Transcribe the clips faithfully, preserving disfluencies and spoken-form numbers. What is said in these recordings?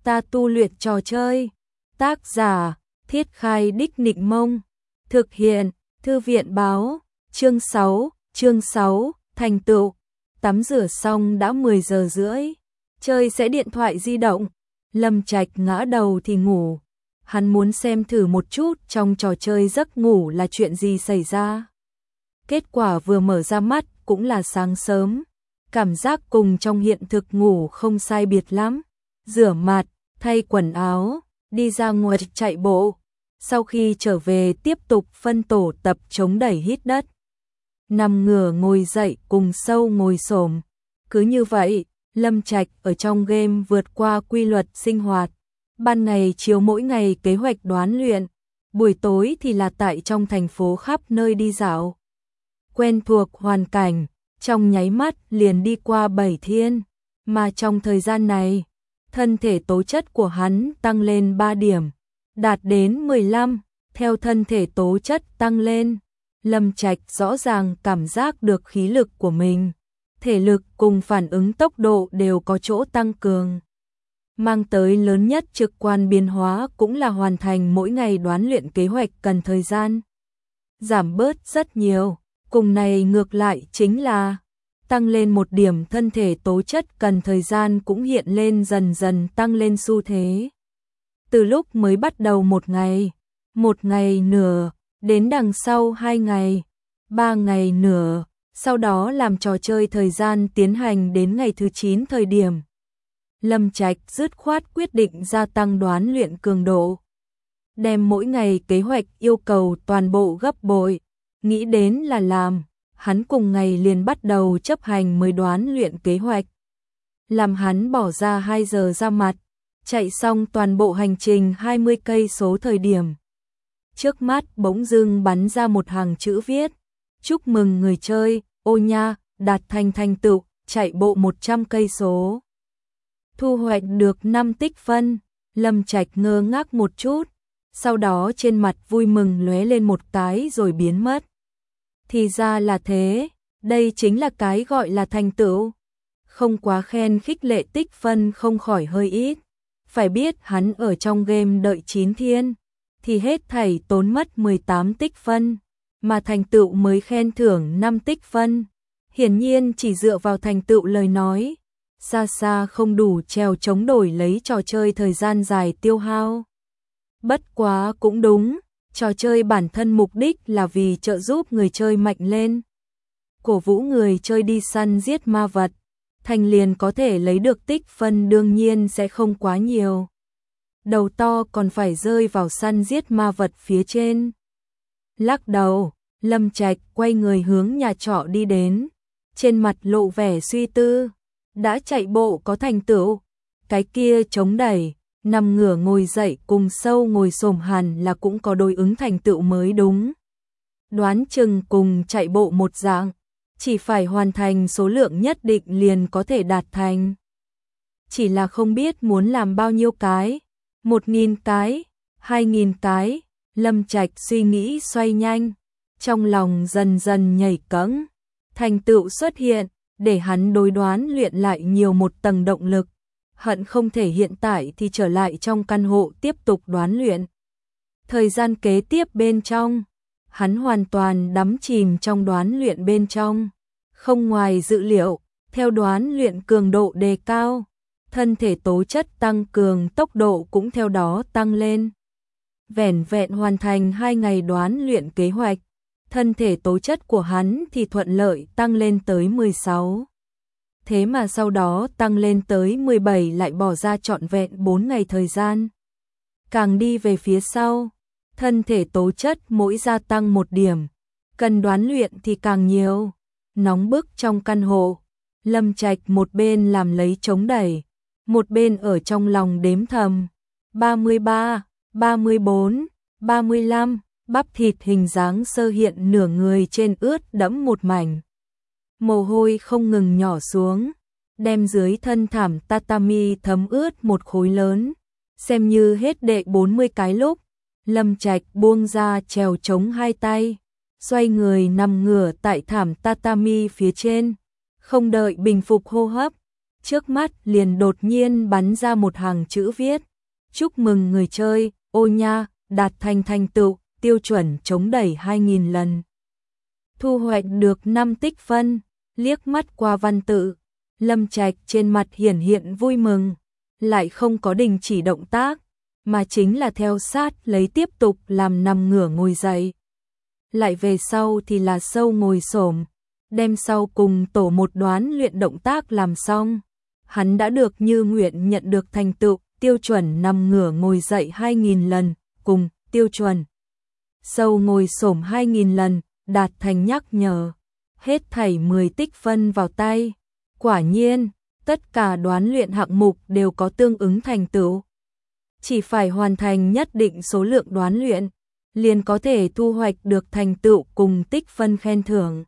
Ta tu luyện trò chơi. Tác giả: Thiết Khai Đích Nịnh Mông. Thực hiện: Thư viện báo. Chương sáu, chương sáu, thành tựu. Tắm rửa xong đã mười giờ rưỡi. Chơi sẽ điện thoại di động. Lâm Trạch ngã đầu thì ngủ. Hắn muốn xem thử một chút trong trò chơi giấc ngủ là chuyện gì xảy ra. Kết quả vừa mở ra mắt cũng là sáng sớm. Cảm giác cùng trong hiện thực ngủ không sai biệt lắm. Rửa mặt, thay quần áo, đi ra ngoài chạy bộ. Sau khi trở về tiếp tục phân tổ tập chống đẩy hít đất. Nằm ngửa ngồi dậy cùng sâu ngồi xổm. Cứ như vậy, Lâm Trạch ở trong game vượt qua quy luật sinh hoạt. Ban ngày chiếu mỗi ngày kế hoạch đoán luyện, buổi tối thì là tại trong thành phố khắp nơi đi dạo. Quen thuộc hoàn cảnh, trong nháy mắt liền đi qua bảy thiên, mà trong thời gian này, thân thể tố chất của hắn tăng lên ba điểm, đạt đến mười lăm, theo thân thể tố chất tăng lên, Lâm Trạch rõ ràng cảm giác được khí lực của mình, thể lực cùng phản ứng tốc độ đều có chỗ tăng cường. Mang tới lớn nhất trực quan biến hóa cũng là hoàn thành mỗi ngày đoán luyện kế hoạch cần thời gian giảm bớt rất nhiều, cùng này ngược lại chính là tăng lên một điểm thân thể tố chất cần thời gian cũng hiện lên dần dần tăng lên xu thế. Từ lúc mới bắt đầu một ngày, một ngày nửa, đến đằng sau hai ngày, ba ngày nửa, sau đó làm trò chơi thời gian tiến hành đến ngày thứ chín thời điểm. Lâm Trạch dứt khoát quyết định gia tăng đoán luyện cường độ. Đem mỗi ngày kế hoạch yêu cầu toàn bộ gấp bội, nghĩ đến là làm, hắn cùng ngày liền bắt đầu chấp hành mới đoán luyện kế hoạch. Làm hắn bỏ ra hai giờ ra mặt, chạy xong toàn bộ hành trình hai mươi cây số thời điểm. Trước mắt bỗng dưng bắn ra một hàng chữ viết, chúc mừng người chơi, ô nha, đạt thành thành tựu, chạy bộ một trăm cây số. Thu hoạch được năm tích phân, Lâm Trạch ngơ ngác một chút, sau đó trên mặt vui mừng lóe lên một cái rồi biến mất. Thì ra là thế, đây chính là cái gọi là thành tựu. Không quá khen khích lệ tích phân không khỏi hơi ít. Phải biết hắn ở trong game đợi chín thiên, thì hết thảy tốn mất mười tám tích phân, mà thành tựu mới khen thưởng năm tích phân. Hiển nhiên chỉ dựa vào thành tựu lời nói, xa xa không đủ treo chống đổi lấy trò chơi thời gian dài tiêu hao. Bất quá cũng đúng, trò chơi bản thân mục đích là vì trợ giúp người chơi mạnh lên. Cổ vũ người chơi đi săn giết ma vật, thành liền có thể lấy được tích phân đương nhiên sẽ không quá nhiều. Đầu to còn phải rơi vào săn giết ma vật phía trên. Lắc đầu, Lâm Trạch quay người hướng nhà trọ đi đến, trên mặt lộ vẻ suy tư. Đã chạy bộ có thành tựu, cái kia chống đẩy, nằm ngửa ngồi dậy cùng sâu ngồi xổm hẳn là cũng có đối ứng thành tựu mới đúng. Đoán chừng cùng chạy bộ một dạng, chỉ phải hoàn thành số lượng nhất định liền có thể đạt thành. Chỉ là không biết muốn làm bao nhiêu cái, một nghìn cái, hai nghìn cái, Lâm Trạch suy nghĩ xoay nhanh, trong lòng dần dần nhảy cẫng, thành tựu xuất hiện. Để hắn đối đoán luyện lại nhiều một tầng động lực, hận không thể hiện tại thì trở lại trong căn hộ tiếp tục đoán luyện. Thời gian kế tiếp bên trong, hắn hoàn toàn đắm chìm trong đoán luyện bên trong, không ngoài dự liệu, theo đoán luyện cường độ đề cao, thân thể tố chất tăng cường tốc độ cũng theo đó tăng lên. Vẻn vẹn hoàn thành hai ngày đoán luyện kế hoạch, thân thể tố chất của hắn thì thuận lợi tăng lên tới mười sáu. Thế mà sau đó tăng lên tới mười bảy lại bỏ ra trọn vẹn bốn ngày thời gian. Càng đi về phía sau, thân thể tố chất mỗi gia tăng một điểm, cần đoán luyện thì càng nhiều. Nóng bức trong căn hộ, Lâm Trạch một bên làm lấy chống đẩy, một bên ở trong lòng đếm thầm. ba mươi ba, ba mươi bốn, ba mươi lăm. Bắp thịt hình dáng sơ hiện nửa người trên ướt đẫm một mảnh. Mồ hôi không ngừng nhỏ xuống, đem dưới thân thảm tatami thấm ướt một khối lớn. Xem như hết đệ bốn mươi cái lúc, Lâm Trạch buông ra chèo chống hai tay, xoay người nằm ngửa tại thảm tatami phía trên, không đợi bình phục hô hấp, trước mắt liền đột nhiên bắn ra một hàng chữ viết. Chúc mừng người chơi, ô nha, đạt thành thành tựu, tiêu chuẩn chống đẩy hai nghìn lần. Thu hoạch được năm tích phân, liếc mắt qua văn tự. Lâm Trạch trên mặt hiển hiện vui mừng, lại không có đình chỉ động tác, mà chính là theo sát lấy tiếp tục làm nằm ngửa ngồi dậy. Lại về sau thì là sâu ngồi xổm, đem sau cùng tổ một đoán luyện động tác làm xong. Hắn đã được như nguyện nhận được thành tựu, tiêu chuẩn nằm ngửa ngồi dậy hai nghìn lần, cùng tiêu chuẩn sâu ngồi xổm hai nghìn lần, đạt thành nhắc nhở. Hết thảy mười tích phân vào tay. Quả nhiên, tất cả đoán luyện hạng mục đều có tương ứng thành tựu. Chỉ phải hoàn thành nhất định số lượng đoán luyện, liền có thể thu hoạch được thành tựu cùng tích phân khen thưởng.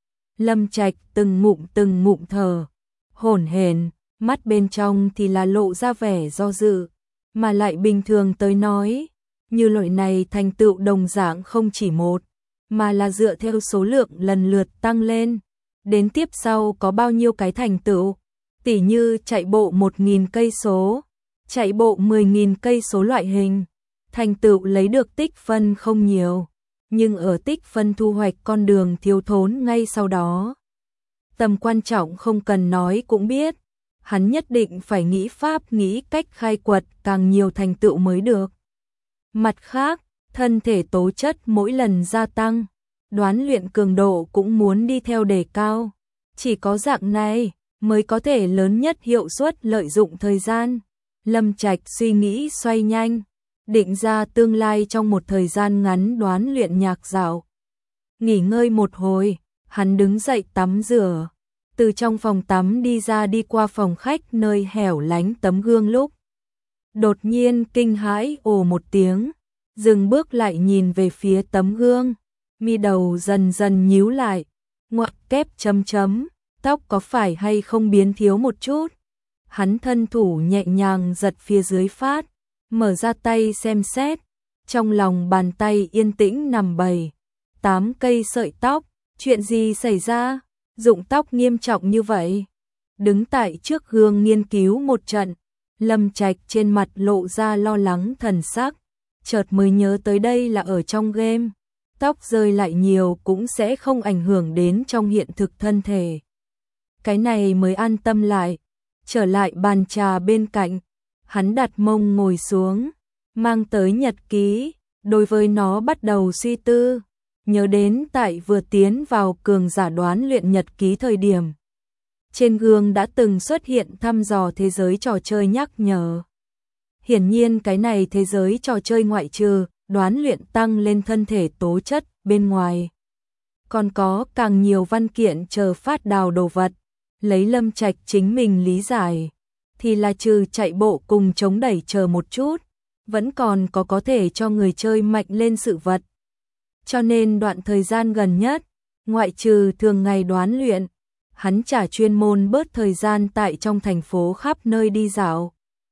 Lâm Trạch từng ngụm từng ngụm thở, hổn hển, mắt bên trong thì là lộ ra vẻ do dự, mà lại bình thường tới nói, như loại này thành tựu đồng dạng không chỉ một, mà là dựa theo số lượng lần lượt tăng lên. Đến tiếp sau có bao nhiêu cái thành tựu, tỉ như chạy bộ một nghìn cây số, chạy bộ mười nghìn cây số loại hình, thành tựu lấy được tích phân không nhiều, nhưng ở tích phân thu hoạch con đường thiếu thốn ngay sau đó. Tầm quan trọng không cần nói cũng biết, hắn nhất định phải nghĩ pháp nghĩ cách khai quật càng nhiều thành tựu mới được. Mặt khác, thân thể tố chất mỗi lần gia tăng, đoán luyện cường độ cũng muốn đi theo đề cao. Chỉ có dạng này mới có thể lớn nhất hiệu suất lợi dụng thời gian. Lâm Trạch suy nghĩ xoay nhanh, định ra tương lai trong một thời gian ngắn đoán luyện nhạc dạo. Nghỉ ngơi một hồi, hắn đứng dậy tắm rửa, từ trong phòng tắm đi ra đi qua phòng khách nơi hẻo lánh tấm gương lúc. Đột nhiên kinh hãi ồ một tiếng, dừng bước lại nhìn về phía tấm gương, mi đầu dần dần nhíu lại, ngoặc kép chấm chấm, tóc có phải hay không biến thiếu một chút. Hắn thân thủ nhẹ nhàng giật phía dưới phát, mở ra tay xem xét, trong lòng bàn tay yên tĩnh nằm bảy, tám cây sợi tóc, chuyện gì xảy ra, rụng tóc nghiêm trọng như vậy. Đứng tại trước gương nghiên cứu một trận, Lâm Trạch trên mặt lộ ra lo lắng thần sắc, chợt mới nhớ tới đây là ở trong game, tóc rơi lại nhiều cũng sẽ không ảnh hưởng đến trong hiện thực thân thể. Cái này mới an tâm lại, trở lại bàn trà bên cạnh, hắn đặt mông ngồi xuống, mang tới nhật ký, đối với nó bắt đầu suy tư, nhớ đến tại vừa tiến vào cường giả đoán luyện nhật ký thời điểm. Trên gương đã từng xuất hiện thăm dò thế giới trò chơi nhắc nhở. Hiển nhiên cái này thế giới trò chơi ngoại trừ đoán luyện tăng lên thân thể tố chất bên ngoài, còn có càng nhiều văn kiện chờ phát đào đồ vật. Lấy Lâm Trạch chính mình lý giải, thì là trừ chạy bộ cùng chống đẩy chờ một chút, vẫn còn có có thể cho người chơi mạnh lên sự vật. Cho nên đoạn thời gian gần nhất, ngoại trừ thường ngày đoán luyện, hắn trả chuyên môn bớt thời gian tại trong thành phố khắp nơi đi dạo.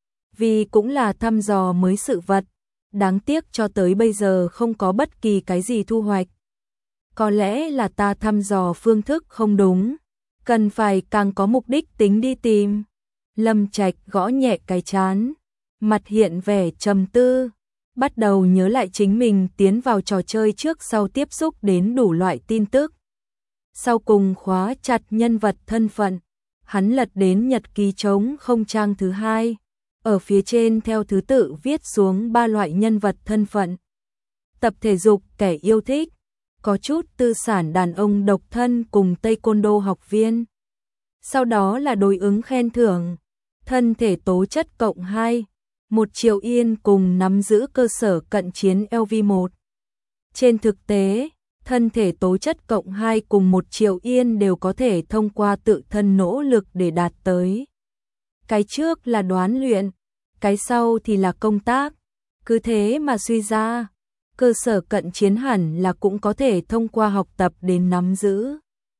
Vì cũng là thăm dò mới sự vật, đáng tiếc cho tới bây giờ không có bất kỳ cái gì thu hoạch. Có lẽ là ta thăm dò phương thức không đúng, cần phải càng có mục đích tính đi tìm. Lâm Trạch gõ nhẹ cái trán, mặt hiện vẻ trầm tư, bắt đầu nhớ lại chính mình tiến vào trò chơi trước sau tiếp xúc đến đủ loại tin tức. Sau cùng khóa chặt nhân vật thân phận, hắn lật đến nhật ký trống không trang thứ hai, ở phía trên theo thứ tự viết xuống ba loại nhân vật thân phận. Tập thể dục kẻ yêu thích, có chút tư sản đàn ông độc thân cùng taekwondo học viên. Sau đó là đối ứng khen thưởng, thân thể tố chất cộng hai, một triệu yên cùng nắm giữ cơ sở cận chiến L V một. Trên thực tế, thân thể tố chất cộng hai cùng một triệu yên đều có thể thông qua tự thân nỗ lực để đạt tới. Cái trước là đoán luyện, cái sau thì là công tác. Cứ thế mà suy ra, cơ sở cận chiến hẳn là cũng có thể thông qua học tập đến nắm giữ.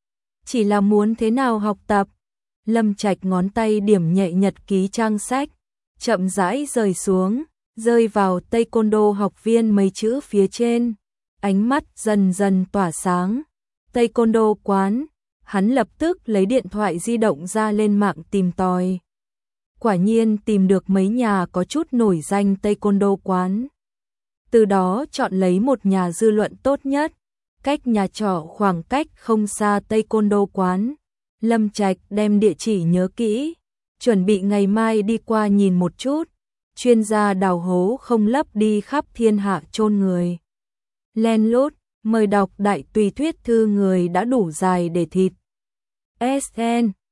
Chỉ là muốn thế nào học tập? Lâm Trạch ngón tay điểm nhẹ nhật ký trang sách, chậm rãi rời xuống, rơi vào taekwondo học viên mấy chữ phía trên. Ánh mắt dần dần tỏa sáng. Taekwondo quán, hắn lập tức lấy điện thoại di động ra lên mạng tìm tòi. Quả nhiên tìm được mấy nhà có chút nổi danh taekwondo quán. Từ đó chọn lấy một nhà dư luận tốt nhất, cách nhà trọ khoảng cách không xa taekwondo quán. Lâm Trạch đem địa chỉ nhớ kỹ, chuẩn bị ngày mai đi qua nhìn một chút. Chuyên gia đào hố không lấp đi khắp thiên hạ chôn người. Len lút, mời đọc đại tùy thuyết thư người đã đủ dài để thịt. ét en